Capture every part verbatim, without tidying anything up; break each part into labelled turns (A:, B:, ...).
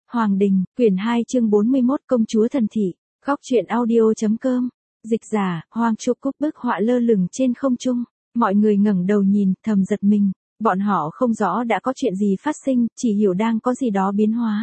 A: Hoàng Đình, quyển hai chương bốn mươi mốt Công chúa thần thị, góc truyện audio.com, dịch giả, Hoàng Chu Cúc bức họa lơ lửng trên không trung, mọi người ngẩng đầu nhìn, thầm giật mình, bọn họ không rõ đã có chuyện gì phát sinh, chỉ hiểu đang có gì đó biến hóa.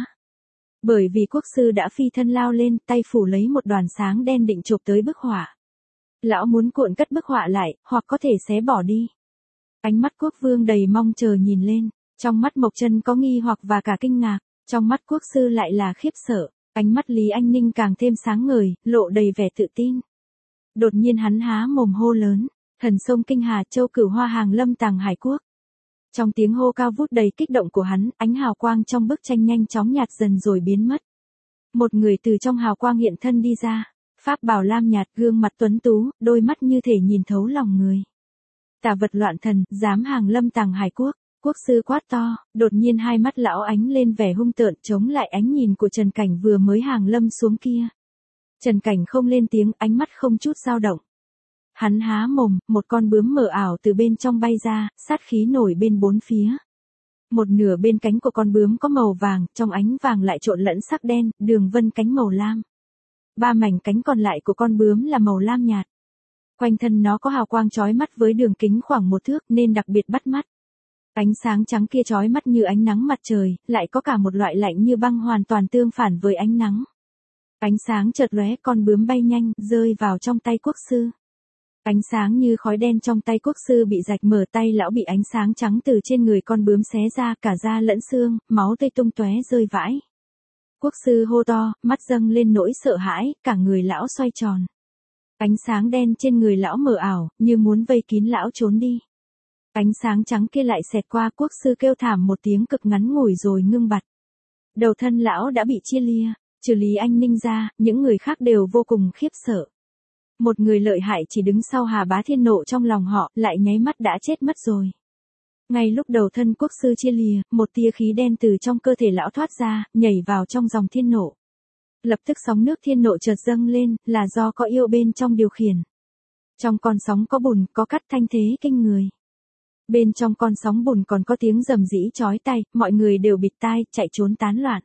A: Bởi vì quốc sư đã phi thân lao lên, tay phủ lấy một đoàn sáng đen định chộp tới bức họa. Lão muốn cuộn cất bức họa lại, hoặc có thể xé bỏ đi. Ánh mắt quốc vương đầy mong chờ nhìn lên, trong mắt Mộc Chân có nghi hoặc và cả kinh ngạc, trong mắt quốc sư lại là khiếp sợ, ánh mắt Lý Anh Ninh càng thêm sáng ngời, lộ đầy vẻ tự tin. Đột nhiên hắn há mồm hô lớn, thần sông Kinh Hà, châu Cửu Hoa hàng lâm tàng hải quốc. Trong tiếng hô cao vút đầy kích động của hắn, ánh hào quang trong bức tranh nhanh chóng nhạt dần rồi biến mất. Một người từ trong hào quang hiện thân đi ra, pháp bào lam nhạt, gương mặt tuấn tú, đôi mắt như thể nhìn thấu lòng người. Tà vật loạn thần, dám hàng lâm tàng hải quốc. Quốc sư quát to, đột nhiên hai mắt lão ánh lên vẻ hung tợn chống lại ánh nhìn của Trần Cảnh vừa mới hàng lâm xuống kia. Trần Cảnh không lên tiếng, ánh mắt không chút dao động. Hắn há mồm, một con bướm mờ ảo từ bên trong bay ra, sát khí nổi bên bốn phía. Một nửa bên cánh của con bướm có màu vàng, trong ánh vàng lại trộn lẫn sắc đen, đường vân cánh màu lam. Ba mảnh cánh còn lại của con bướm là màu lam nhạt. Quanh thân nó có hào quang chói mắt với đường kính khoảng một thước nên đặc biệt bắt mắt. Ánh sáng trắng kia chói mắt như ánh nắng mặt trời, lại có cả một loại lạnh như băng hoàn toàn tương phản với ánh nắng. Ánh sáng chợt lóe, con bướm bay nhanh, rơi vào trong tay quốc sư. Ánh sáng như khói đen trong tay quốc sư bị rạch mở, tay lão bị ánh sáng trắng từ trên người con bướm xé ra, cả da lẫn xương, máu tươi tung tóe rơi vãi. Quốc sư hô to, mắt dâng lên nỗi sợ hãi, cả người lão xoay tròn. Ánh sáng đen trên người lão mờ ảo, như muốn vây kín lão trốn đi. Ánh sáng trắng kia lại xẹt qua, quốc sư kêu thảm một tiếng cực ngắn ngủi rồi ngưng bặt. Đầu thân lão đã bị chia lia, trừ Lý Anh Ninh ra, những người khác đều vô cùng khiếp sợ. Một người lợi hại chỉ đứng sau Hà Bá Thiên nộ trong lòng họ, lại nháy mắt đã chết mất rồi. Ngay lúc đầu thân quốc sư chia lìa, một tia khí đen từ trong cơ thể lão thoát ra, nhảy vào trong dòng thiên nộ. Lập tức sóng nước thiên nộ chợt dâng lên, là do có yêu bên trong điều khiển. Trong con sóng có bùn, có cắt thanh thế kinh người. Bên trong con sóng bùn còn có tiếng rầm rĩ chói tai, mọi người đều bịt tai, chạy trốn tán loạn.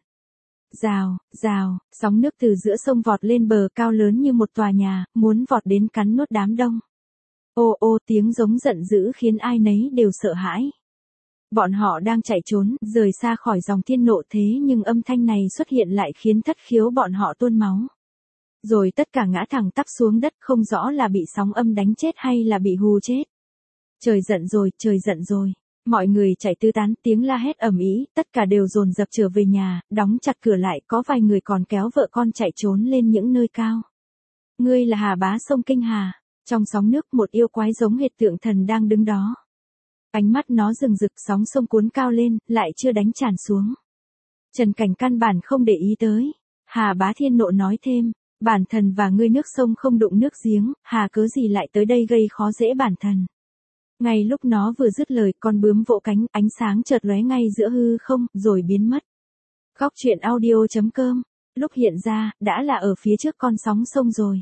A: Rào, rào, sóng nước từ giữa sông vọt lên bờ cao lớn như một tòa nhà, muốn vọt đến cắn nuốt đám đông. Ô ô, tiếng giống giận dữ khiến ai nấy đều sợ hãi. Bọn họ đang chạy trốn, rời xa khỏi dòng thiên nộ, thế nhưng âm thanh này xuất hiện lại khiến thất khiếu bọn họ tuôn máu. Rồi tất cả ngã thẳng tắp xuống đất, không rõ là bị sóng âm đánh chết hay là bị hù chết. Trời giận rồi, trời giận rồi. Mọi người chạy tứ tán, tiếng la hét ầm ĩ, tất cả đều dồn dập trở về nhà, đóng chặt cửa lại, có vài người còn kéo vợ con chạy trốn lên những nơi cao. Ngươi là Hà Bá sông Kinh Hà. Trong sóng nước một yêu quái giống hệt tượng thần đang đứng đó. Ánh mắt nó rừng rực, sóng sông cuốn cao lên, lại chưa đánh tràn xuống. Trần Cảnh căn bản không để ý tới. Hà Bá Thiên nộ nói thêm, bản thần và ngươi nước sông không đụng nước giếng, hà cớ gì lại tới đây gây khó dễ bản thần. Ngay lúc nó vừa dứt lời, con bướm vỗ cánh, ánh sáng chợt lóe ngay giữa hư không, rồi biến mất. Góc truyện audio.com, lúc hiện ra, đã là ở phía trước con sóng sông rồi.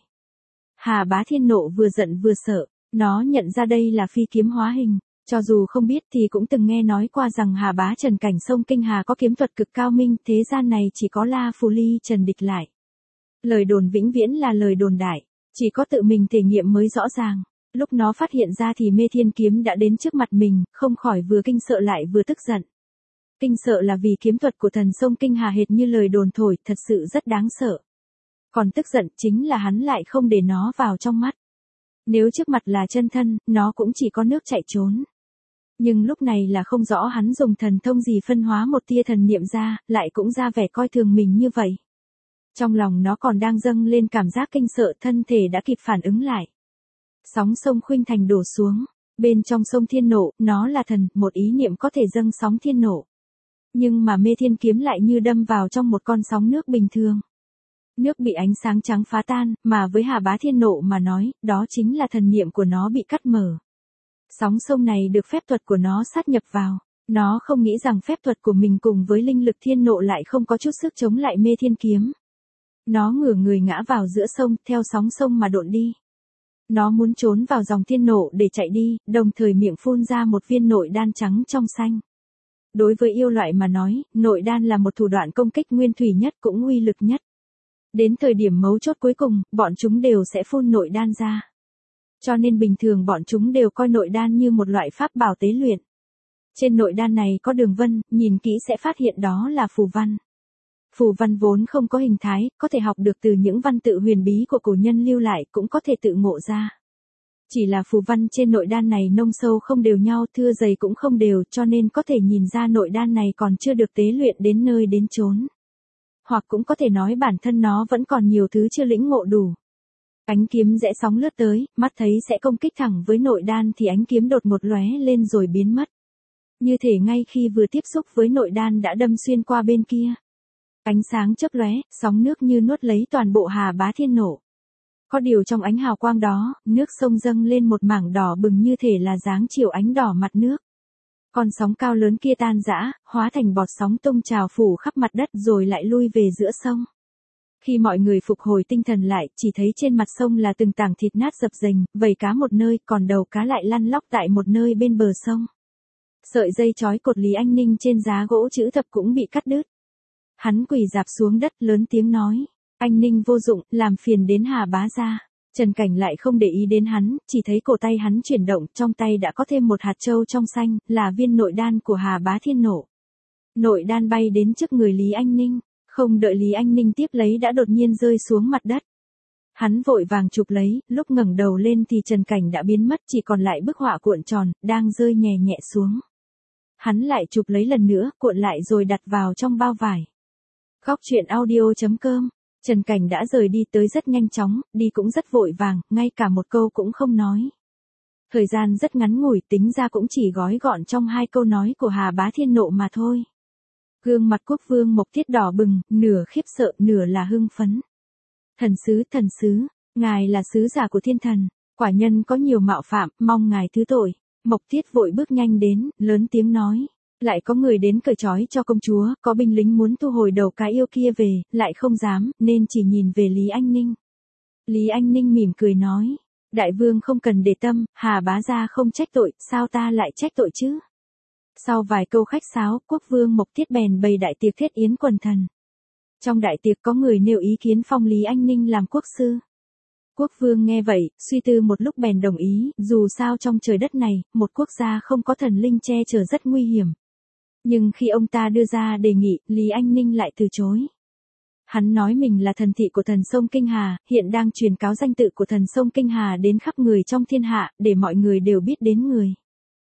A: Hà Bá Thiên nộ vừa giận vừa sợ, nó nhận ra đây là phi kiếm hóa hình, cho dù không biết thì cũng từng nghe nói qua rằng Hà Bá Trần Cảnh sông Kinh Hà có kiếm thuật cực cao minh, thế gian này chỉ có La Phù Ly Trần địch lại. Lời đồn vĩnh viễn là lời đồn đại, chỉ có tự mình thể nghiệm mới rõ ràng. Lúc nó phát hiện ra thì Mê Thiên kiếm đã đến trước mặt mình, không khỏi vừa kinh sợ lại vừa tức giận. Kinh sợ là vì kiếm thuật của thần sông Kinh Hà hệt như lời đồn thổi, thật sự rất đáng sợ. Còn tức giận chính là hắn lại không để nó vào trong mắt. Nếu trước mặt là chân thân, nó cũng chỉ có nước chạy trốn. Nhưng lúc này là không rõ hắn dùng thần thông gì phân hóa một tia thần niệm ra, lại cũng ra vẻ coi thường mình như vậy. Trong lòng nó còn đang dâng lên cảm giác kinh sợ, thân thể đã kịp phản ứng lại. Sóng sông khuynh thành đổ xuống, bên trong sông thiên nộ, nó là thần, một ý niệm có thể dâng sóng thiên nộ. Nhưng mà Mê Thiên kiếm lại như đâm vào trong một con sóng nước bình thường. Nước bị ánh sáng trắng phá tan, mà với Hà Bá Thiên nộ mà nói, đó chính là thần niệm của nó bị cắt mở. Sóng sông này được phép thuật của nó sát nhập vào, nó không nghĩ rằng phép thuật của mình cùng với linh lực thiên nộ lại không có chút sức chống lại Mê Thiên kiếm. Nó ngửa người ngã vào giữa sông, theo sóng sông mà độn đi. Nó muốn trốn vào dòng thiên nộ để chạy đi, đồng thời miệng phun ra một viên nội đan trắng trong xanh. Đối với yêu loại mà nói, nội đan là một thủ đoạn công kích nguyên thủy nhất cũng uy lực nhất. Đến thời điểm mấu chốt cuối cùng, bọn chúng đều sẽ phun nội đan ra. Cho nên bình thường bọn chúng đều coi nội đan như một loại pháp bảo tế luyện. Trên nội đan này có đường vân, nhìn kỹ sẽ phát hiện đó là phù văn. Phù văn vốn không có hình thái, có thể học được từ những văn tự huyền bí của cổ nhân lưu lại, cũng có thể tự ngộ ra. Chỉ là phù văn trên nội đan này nông sâu không đều nhau, thưa dày cũng không đều, cho nên có thể nhìn ra nội đan này còn chưa được tế luyện đến nơi đến chốn. Hoặc cũng có thể nói bản thân nó vẫn còn nhiều thứ chưa lĩnh ngộ đủ. Ánh kiếm rẽ sóng lướt tới, mắt thấy sẽ công kích thẳng với nội đan thì ánh kiếm đột một lóe lên rồi biến mất. Như thể ngay khi vừa tiếp xúc với nội đan đã đâm xuyên qua bên kia. Ánh sáng chớp lóe, sóng nước như nuốt lấy toàn bộ Hà Bá Thiên nổ. Có điều trong ánh hào quang đó, nước sông dâng lên một mảng đỏ bừng như thể là dáng chiều ánh đỏ mặt nước. Con sóng cao lớn kia tan rã, hóa thành bọt sóng tung trào phủ khắp mặt đất rồi lại lui về giữa sông. Khi mọi người phục hồi tinh thần lại, chỉ thấy trên mặt sông là từng tảng thịt nát dập dềnh, vảy cá một nơi, còn đầu cá lại lăn lóc tại một nơi bên bờ sông. Sợi dây trói cột Lý Anh Ninh trên giá gỗ chữ thập cũng bị cắt đứt. Hắn quỳ rạp xuống đất lớn tiếng nói, anh Ninh vô dụng, làm phiền đến Hà Bá gia. Trần Cảnh lại không để ý đến hắn, chỉ thấy cổ tay hắn chuyển động, trong tay đã có thêm một hạt châu trong xanh, là viên nội đan của Hà Bá Thiên nổ. Nội đan bay đến trước người Lý Anh Ninh, không đợi Lý Anh Ninh tiếp lấy đã đột nhiên rơi xuống mặt đất. Hắn vội vàng chụp lấy, lúc ngẩng đầu lên thì Trần Cảnh đã biến mất, chỉ còn lại bức họa cuộn tròn, đang rơi nhẹ nhẹ xuống. Hắn lại chụp lấy lần nữa, cuộn lại rồi đặt vào trong bao vải. Góc truyện audio chấm com. Trần Cảnh đã rời đi tới rất nhanh chóng, đi cũng rất vội vàng, ngay cả một câu cũng không nói. Thời gian rất ngắn ngủi, tính ra cũng chỉ gói gọn trong hai câu nói của Hà Bá Thiên nộ mà thôi. Gương mặt Quốc vương Mộc Tiết đỏ bừng, nửa khiếp sợ, nửa là hưng phấn. Thần sứ, thần sứ, ngài là sứ giả của thiên thần, quả nhân có nhiều mạo phạm, mong ngài thứ tội. Mộc Tiết vội bước nhanh đến, lớn tiếng nói. Lại có người đến cởi trói cho công chúa, có binh lính muốn thu hồi đầu cá yêu kia về, lại không dám, nên chỉ nhìn về Lý Anh Ninh. Lý Anh Ninh mỉm cười nói, đại vương không cần để tâm, Hà Bá gia không trách tội, sao ta lại trách tội chứ? Sau vài câu khách sáo, Quốc vương Mộc Tiết bèn bày đại tiệc thiết yến quần thần. Trong đại tiệc có người nêu ý kiến phong Lý Anh Ninh làm quốc sư. Quốc vương nghe vậy, suy tư một lúc bèn đồng ý, dù sao trong trời đất này, một quốc gia không có thần linh che chở rất nguy hiểm. Nhưng khi ông ta đưa ra đề nghị, Lý Anh Ninh lại từ chối. Hắn nói mình là thần thị của thần sông Kinh Hà, hiện đang truyền cáo danh tự của thần sông Kinh Hà đến khắp người trong thiên hạ, để mọi người đều biết đến người.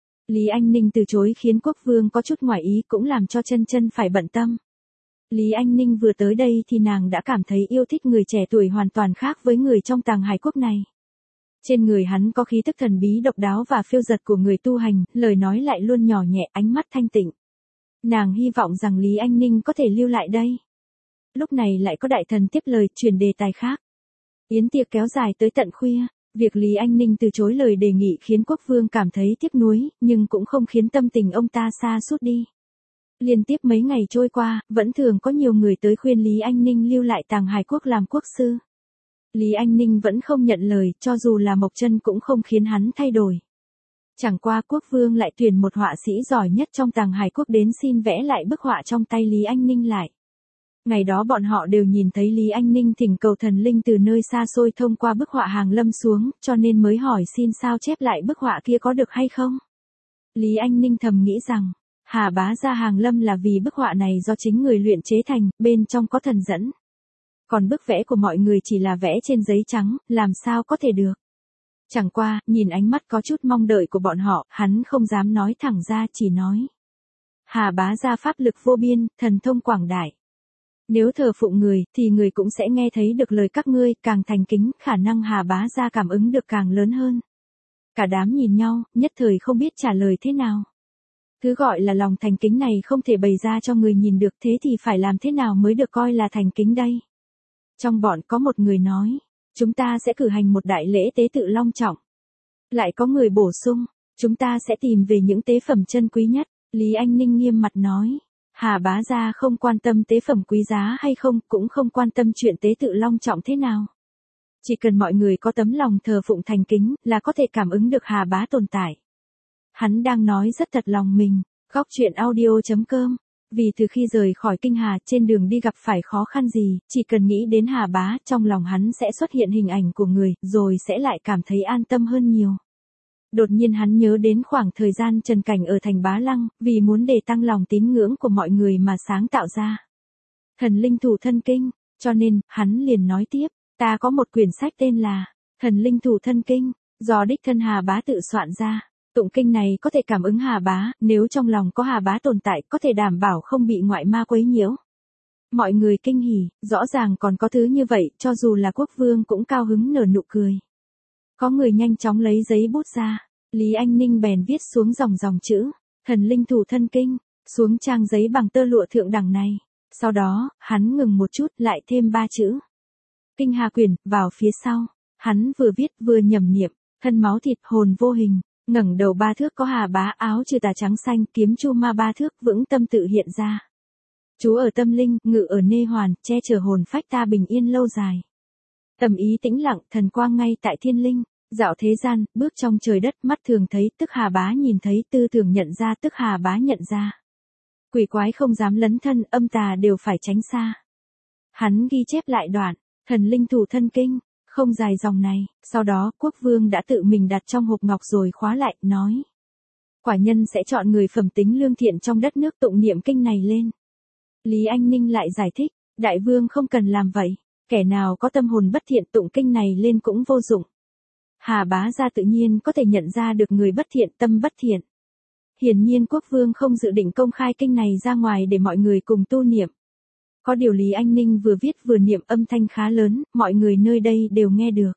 A: Lý Anh Ninh từ chối khiến quốc vương có chút ngoại ý, cũng làm cho chân chân phải bận tâm. Lý Anh Ninh vừa tới đây thì nàng đã cảm thấy yêu thích người trẻ tuổi hoàn toàn khác với người trong Tàng Hải Quốc này. Trên người hắn có khí tức thần bí độc đáo và phiêu dật của người tu hành, lời nói lại luôn nhỏ nhẹ, ánh mắt thanh tịnh. Nàng hy vọng rằng Lý Anh Ninh có thể lưu lại đây. Lúc này lại có đại thần tiếp lời, chuyển đề tài khác. Yến tiệc kéo dài tới tận khuya, việc Lý Anh Ninh từ chối lời đề nghị khiến quốc vương cảm thấy tiếc nuối, nhưng cũng không khiến tâm tình ông ta sa sút đi. Liên tiếp mấy ngày trôi qua, vẫn thường có nhiều người tới khuyên Lý Anh Ninh lưu lại Tàng Hải Quốc làm quốc sư. Lý Anh Ninh vẫn không nhận lời, cho dù là Mộc Chân cũng không khiến hắn thay đổi. Chẳng qua quốc vương lại tuyển một họa sĩ giỏi nhất trong Tàng Hải Quốc đến xin vẽ lại bức họa trong tay Lý Anh Ninh lại. Ngày đó bọn họ đều nhìn thấy Lý Anh Ninh thỉnh cầu thần linh từ nơi xa xôi thông qua bức họa hàng lâm xuống, cho nên mới hỏi xin sao chép lại bức họa kia có được hay không. Lý Anh Ninh thầm nghĩ rằng, Hà Bá gia hàng lâm là vì bức họa này do chính người luyện chế thành, bên trong có thần dẫn. Còn bức vẽ của mọi người chỉ là vẽ trên giấy trắng, làm sao có thể được. Chẳng qua, nhìn ánh mắt có chút mong đợi của bọn họ, hắn không dám nói thẳng ra, chỉ nói. Hà Bá gia pháp lực vô biên, thần thông quảng đại. Nếu thờ phụng người, thì người cũng sẽ nghe thấy được lời các ngươi, càng thành kính, khả năng Hà Bá gia cảm ứng được càng lớn hơn. Cả đám nhìn nhau, nhất thời không biết trả lời thế nào. Thứ gọi là lòng thành kính này không thể bày ra cho người nhìn được, thế thì phải làm thế nào mới được coi là thành kính đây? Trong bọn có một người nói, chúng ta sẽ cử hành một đại lễ tế tự long trọng. Lại có người bổ sung, chúng ta sẽ tìm về những tế phẩm chân quý nhất. Lý Anh Ninh nghiêm mặt nói, Hà Bá gia không quan tâm tế phẩm quý giá hay không, cũng không quan tâm chuyện tế tự long trọng thế nào. Chỉ cần mọi người có tấm lòng thờ phụng thành kính, là có thể cảm ứng được Hà Bá tồn tại. Hắn đang nói rất thật lòng mình, Góc chuyện audio chấm com. Vì từ khi rời khỏi Kinh Hà, trên đường đi gặp phải khó khăn gì, chỉ cần nghĩ đến Hà Bá, trong lòng hắn sẽ xuất hiện hình ảnh của người, rồi sẽ lại cảm thấy an tâm hơn nhiều. Đột nhiên hắn nhớ đến khoảng thời gian Trần Cảnh ở thành Bá Lăng, vì muốn để tăng lòng tín ngưỡng của mọi người mà sáng tạo ra Thần Linh Thủ Thân Kinh, cho nên, hắn liền nói tiếp, ta có một quyển sách tên là Thần Linh Thủ Thân Kinh, do đích thân Hà Bá tự soạn ra. Tụng kinh này có thể cảm ứng Hà Bá, nếu trong lòng có Hà Bá tồn tại, có thể đảm bảo không bị ngoại ma quấy nhiễu. Mọi người kinh hỉ, rõ ràng còn có thứ như vậy, cho dù là quốc vương cũng cao hứng nở nụ cười. Có người nhanh chóng lấy giấy bút ra, Lý Anh Ninh bèn viết xuống dòng dòng chữ, Thần Linh Thủ Thân Kinh, xuống trang giấy bằng tơ lụa thượng đẳng này. Sau đó, hắn ngừng một chút, lại thêm ba chữ. Kinh Hà Quyển, vào phía sau. Hắn vừa viết vừa nhẩm niệm, thân máu thịt hồn vô hình. Ngẩng đầu ba thước có Hà Bá, áo trừ tà trắng xanh, kiếm chu ma ba thước, vững tâm tự hiện ra. Chú ở tâm linh, ngự ở nê hoàn, che chở hồn phách ta bình yên lâu dài. Tầm ý tĩnh lặng, thần quang ngay tại thiên linh, dạo thế gian, bước trong trời đất, mắt thường thấy, tức Hà Bá nhìn thấy, tư tưởng nhận ra, tức Hà Bá nhận ra. Quỷ quái không dám lấn thân, âm tà đều phải tránh xa. Hắn ghi chép lại đoạn, Thần Linh Thủ Thân Kinh. Không dài dòng này, sau đó quốc vương đã tự mình đặt trong hộp ngọc rồi khóa lại, nói. Quả nhân sẽ chọn người phẩm tính lương thiện trong đất nước tụng niệm kinh này lên. Lý Anh Ninh lại giải thích, đại vương không cần làm vậy, kẻ nào có tâm hồn bất thiện tụng kinh này lên cũng vô dụng. Hà Bá gia tự nhiên có thể nhận ra được người bất thiện, tâm bất thiện. Hiển nhiên quốc vương không dự định công khai kinh này ra ngoài để mọi người cùng tu niệm. Có điều Lý Anh Ninh vừa viết vừa niệm âm thanh khá lớn, mọi người nơi đây đều nghe được.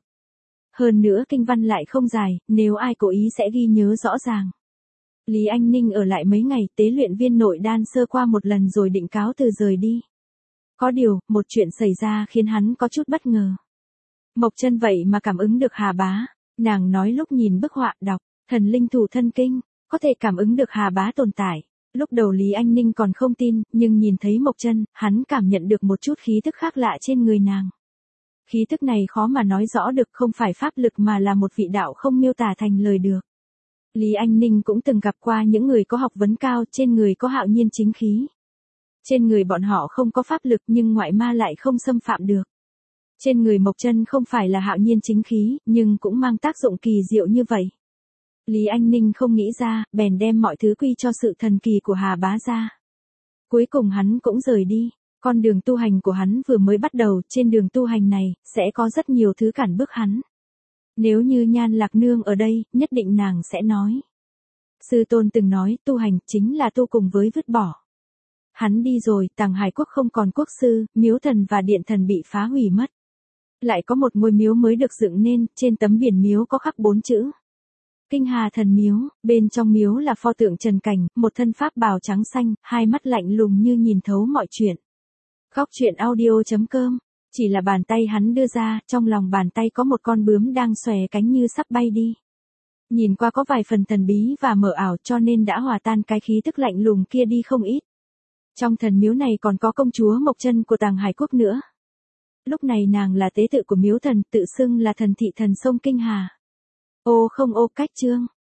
A: Hơn nữa kinh văn lại không dài, nếu ai cố ý sẽ ghi nhớ rõ ràng. Lý Anh Ninh ở lại mấy ngày, tế luyện viên nội đan sơ qua một lần rồi định cáo từ rời đi. Có điều, một chuyện xảy ra khiến hắn có chút bất ngờ. Mộc Chân vậy mà cảm ứng được Hà Bá, nàng nói lúc nhìn bức họa đọc, Thần Linh Thủ Thân Kinh, có thể cảm ứng được Hà Bá tồn tại. Lúc đầu Lý Anh Ninh còn không tin, nhưng nhìn thấy Mộc Chân, hắn cảm nhận được một chút khí thức khác lạ trên người nàng. Khí thức này khó mà nói rõ được, không phải pháp lực mà là một vị đạo không miêu tả thành lời được. Lý Anh Ninh cũng từng gặp qua những người có học vấn cao, trên người có hạo nhiên chính khí. Trên người bọn họ không có pháp lực nhưng ngoại ma lại không xâm phạm được. Trên người Mộc Chân không phải là hạo nhiên chính khí, nhưng cũng mang tác dụng kỳ diệu như vậy. Lý Anh Ninh không nghĩ ra, bèn đem mọi thứ quy cho sự thần kỳ của Hà Bá ra. Cuối cùng hắn cũng rời đi, con đường tu hành của hắn vừa mới bắt đầu, trên đường tu hành này, sẽ có rất nhiều thứ cản bước hắn. Nếu như Nhan Lạc Nương ở đây, nhất định nàng sẽ nói. Sư tôn từng nói, tu hành chính là tu cùng với vứt bỏ. Hắn đi rồi, Tàng Hải quốc không còn quốc sư, miếu thần và điện thần bị phá hủy mất. Lại có một ngôi miếu mới được dựng nên, trên tấm biển miếu có khắc bốn chữ. Kinh Hà Thần Miếu, bên trong miếu là pho tượng Trần Cảnh, một thân pháp bào trắng xanh, hai mắt lạnh lùng như nhìn thấu mọi chuyện. Góc chuyện audio chấm com, chỉ là bàn tay hắn đưa ra, trong lòng bàn tay có một con bướm đang xòe cánh như sắp bay đi. Nhìn qua có vài phần thần bí và mờ ảo cho nên đã hòa tan cái khí tức lạnh lùng kia đi không ít. Trong thần miếu này còn có công chúa Mộc Chân của Tàng Hải quốc nữa. Lúc này nàng là tế tự của miếu thần, tự xưng là thần thị thần sông Kinh Hà. Ô không ô cách chương.